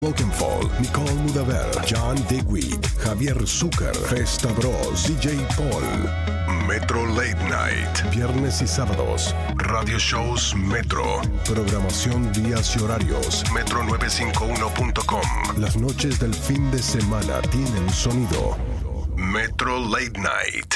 Wokenfall, Nicole Mudaver, John Digweed, Javier Zucker, Festa Bros, DJ Paul. Metro Late Night, viernes y sábados. Radio shows Metro. Programación, días y horarios. Metro951.com. Las noches del fin de semana tienen sonido. Metro Late Night.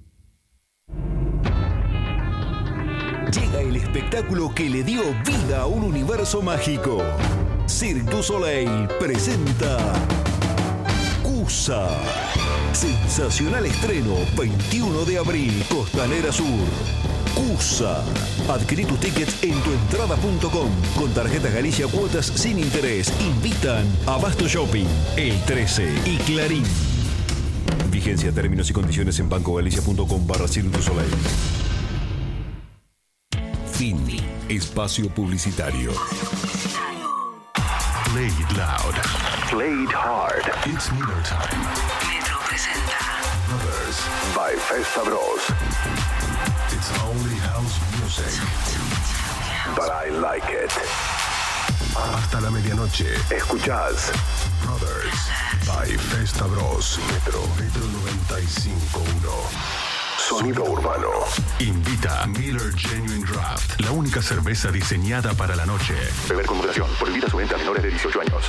Llega el espectáculo que le dio vida a un universo mágico. Cirque du Soleil presenta Cusa. Sensacional estreno, 21 de abril, Costanera Sur. Cusa. Adquirí tus tickets en tuentrada.com. Con tarjeta Galicia cuotas sin interés. Invitan a Basto Shopping, El 13 y Clarín. Vigencia, términos y condiciones en bancogalicia.com/Cirque du Soleil. Fin. Espacio publicitario. Play it loud. Play it hard. It's Miller time. Metro presenta Brothers By Festa Bros. It's only house music. But I like it. Hasta la medianoche. Escuchás Brothers by Festa Bros. Metro 95.1. Sonido Urbano. Invita Miller Genuine Draft, la única cerveza diseñada para la noche. Beber con moderación. Prohibida su venta a menores de 18 años.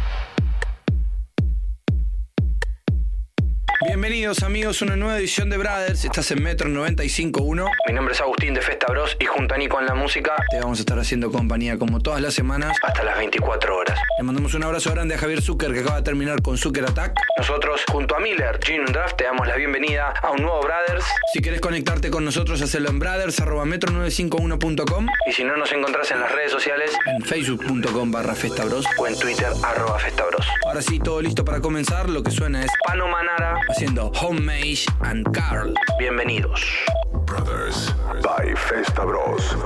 Bienvenidos amigos a una nueva edición de Brothers. Estás en Metro 95.1. Mi nombre es Agustín de Festa Bros y junto a Nico en la música te vamos a estar haciendo compañía como todas las semanas hasta las 24 horas. Le mandamos un abrazo grande a Javier Zucker, que acaba de terminar con Zucker Attack. Nosotros junto a Miller Genuine Draft te damos la bienvenida a un nuevo Brothers. Si querés conectarte con nosotros, hacelo en brothers@metro951.com, y si no, nos encontrás en las redes sociales en facebook.com/festabros o en Twitter @festabros. Ahora sí, todo listo para comenzar. Lo que suena es Pano Manara haciendo Homemade and Carl. Bienvenidos. Brothers By Festa Bros.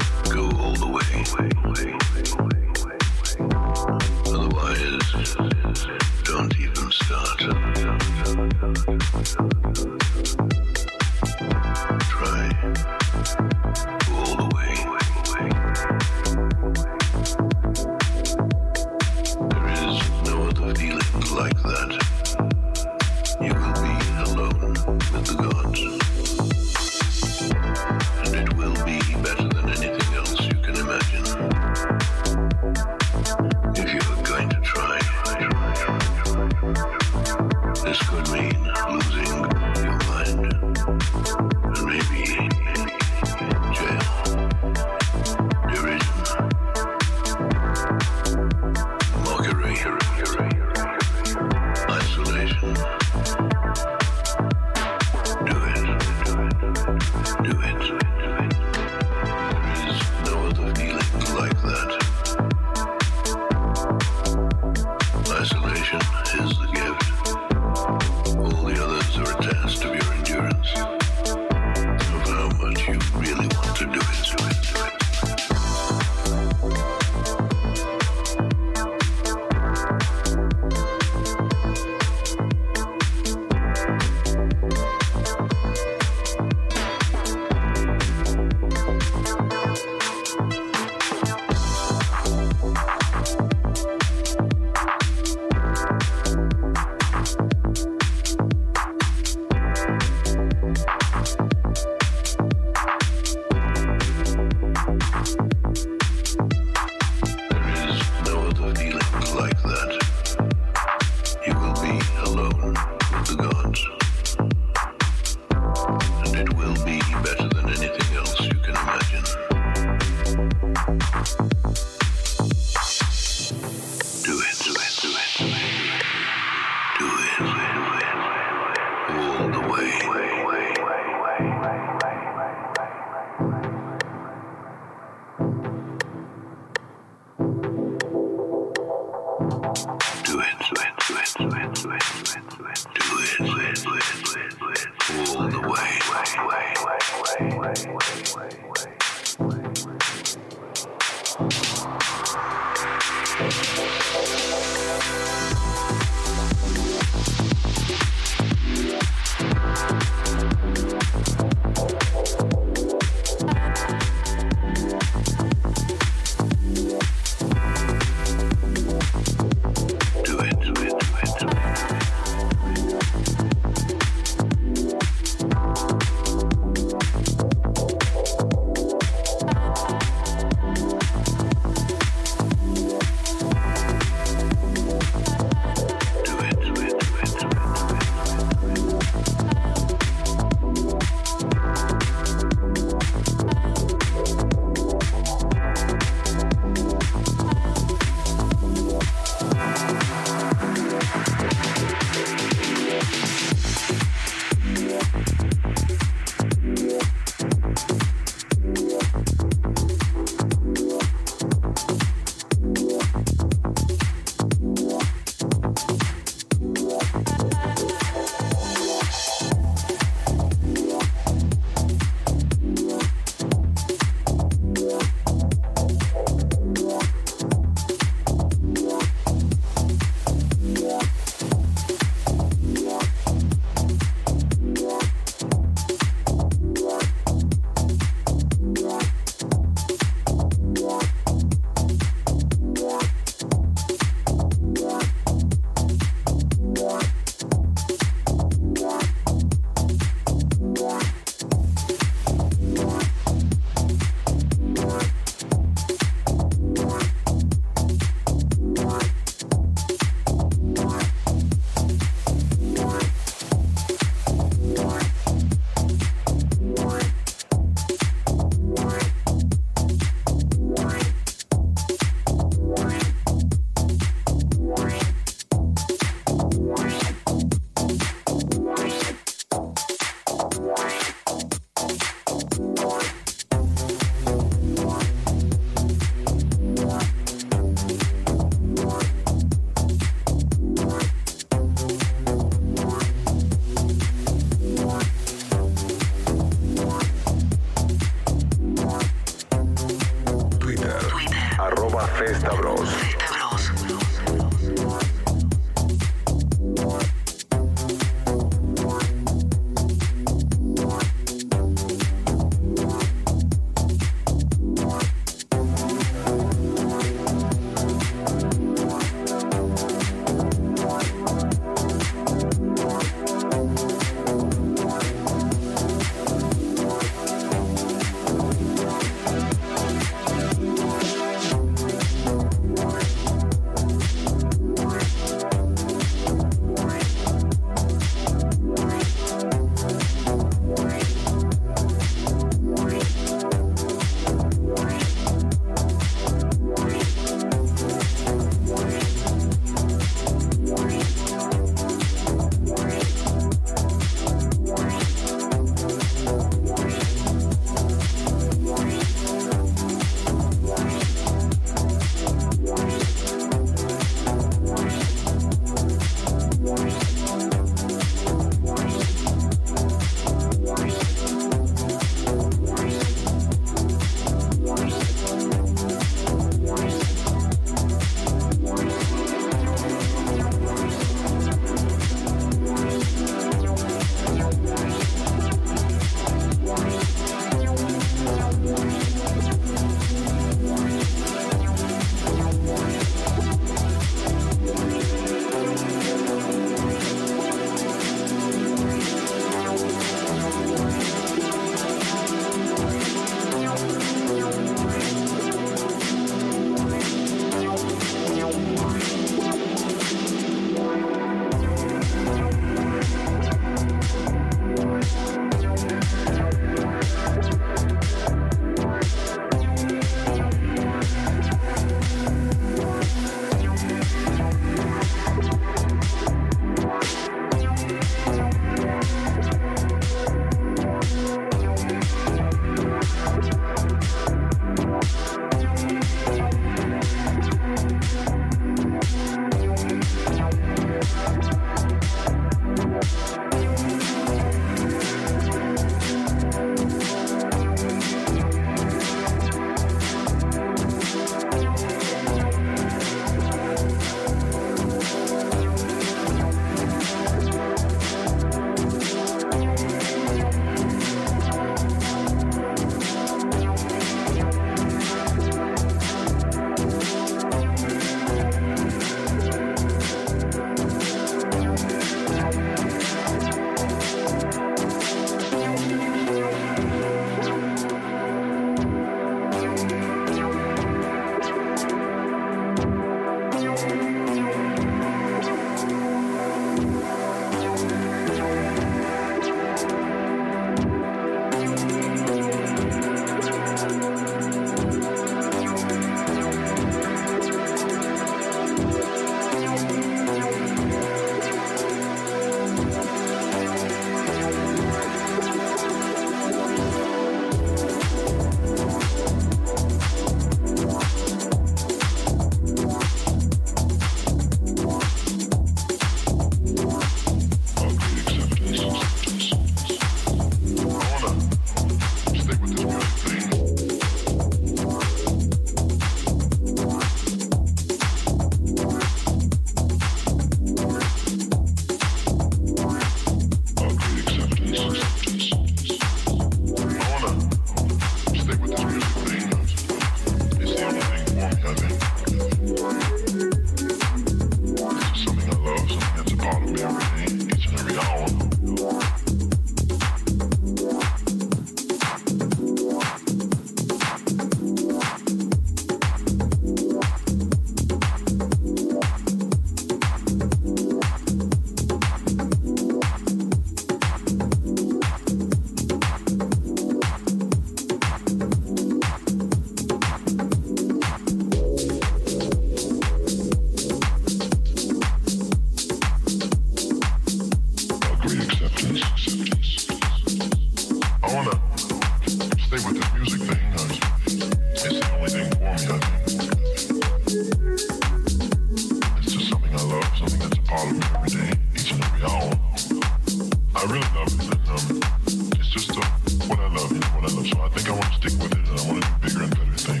I love, something that's a part of me every day, each and every hour. I really love it, and it's just what I love, what I love. So I think I want to stick with it, and I want to do bigger and better things.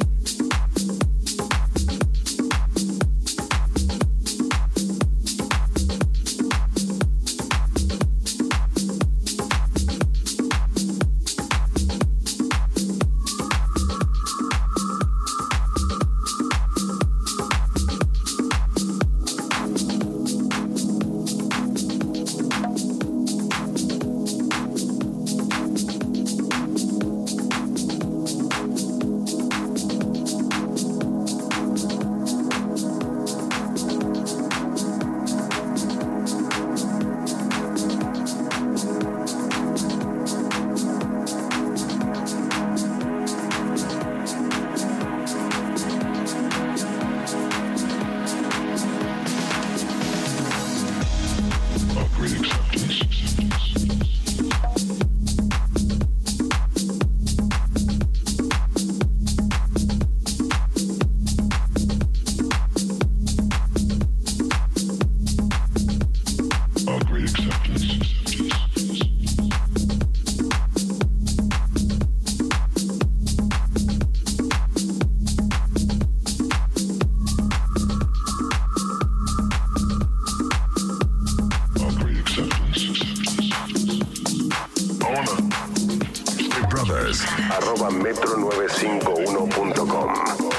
metro951.com.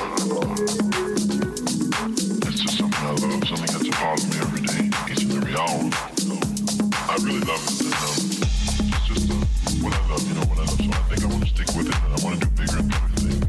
It's just something I love, something that's a part of me every day, each and every hour. I really love it, and it's just what I love, what I love. So I think I want to stick with it, and I want to do bigger and better things.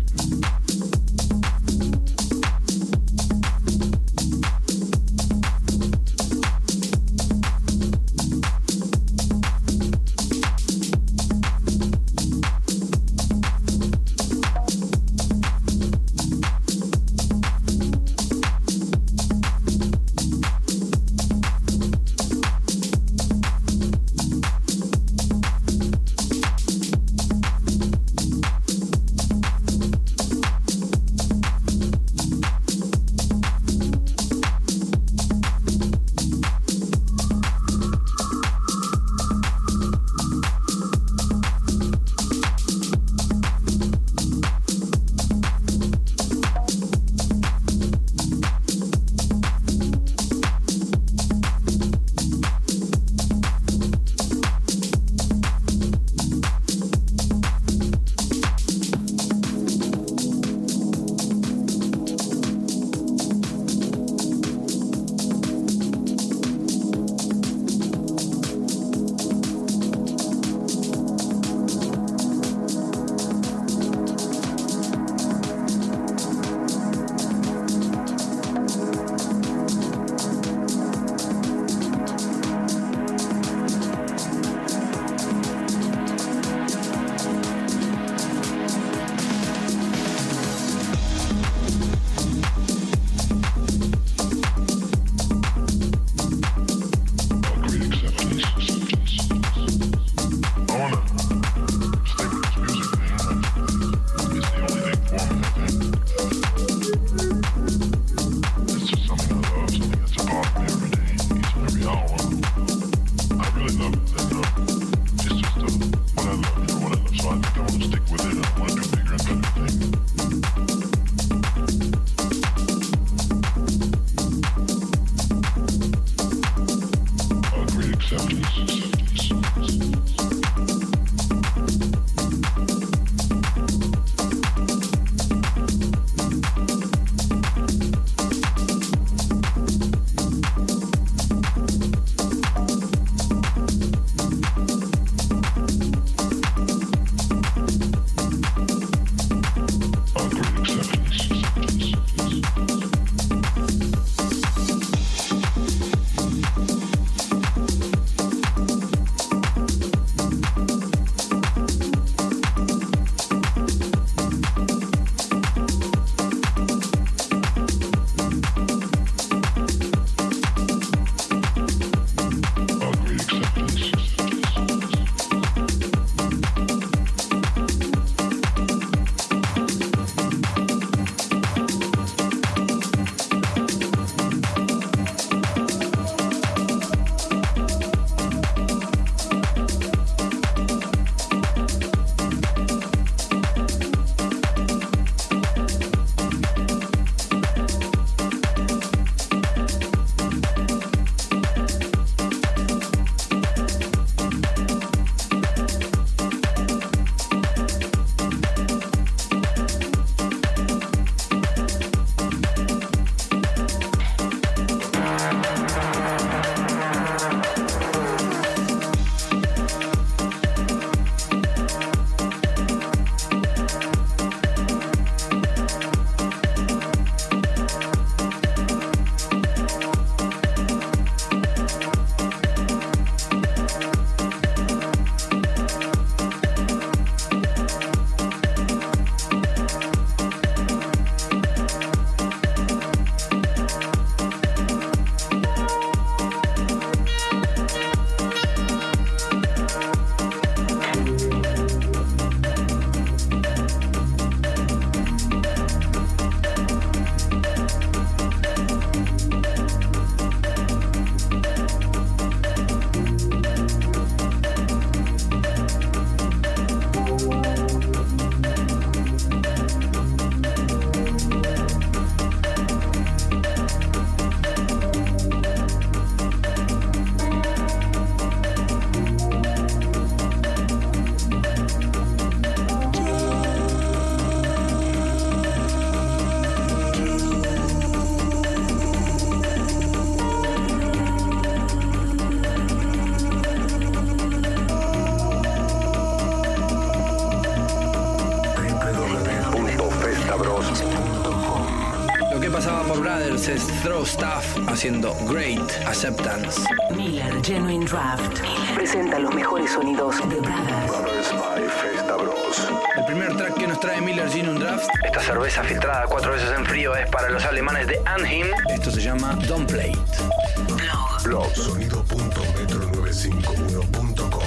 es Throw Stuff haciendo Great Acceptance. Miller Genuine Draft presenta los mejores sonidos de Brothers. Brothers by Festa Bros. El primer track que nos trae Miller Genuine Draft, esta cerveza filtrada 4 veces en frío, es para los alemanes de Anheim. Esto se llama Don't Play It. Blog. Sonido.metro951.com.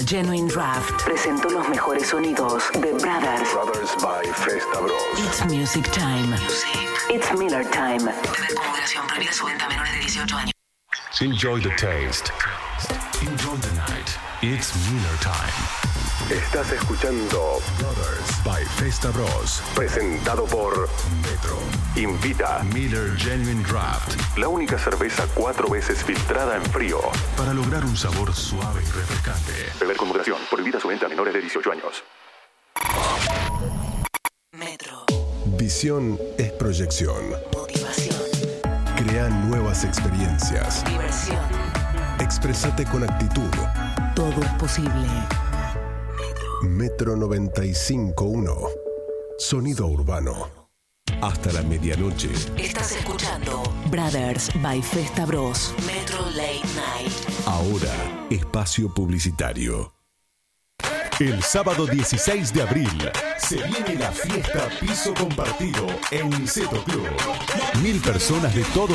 Genuine Draft presentó los mejores sonidos de Brothers. Brothers by Festa Bros. It's music time. It's Miller time. Beber con moderación. Prohibida su venta a menores de 18 años. Enjoy the taste. Enjoy the night. It's Miller time. Estás escuchando Brothers by Festa Bros. Presentado por Metro. Invita Miller Genuine Draft. La única cerveza 4 veces filtrada en frío. Para lograr un sabor suave y refrescante. Beber con moderación. Prohibida su venta a menores de 18 años. Metro. Visión es proyección. Motivación. Crea nuevas experiencias. Diversión. Exprésate con actitud. Todo es posible. Metro 95.1. Sonido urbano. Hasta la medianoche. Estás escuchando Brothers by Festa Bros. Metro Late Night. Ahora, espacio publicitario. El sábado 16 de abril se viene la fiesta Piso Compartido en Niceto Club. 1000 personas de todo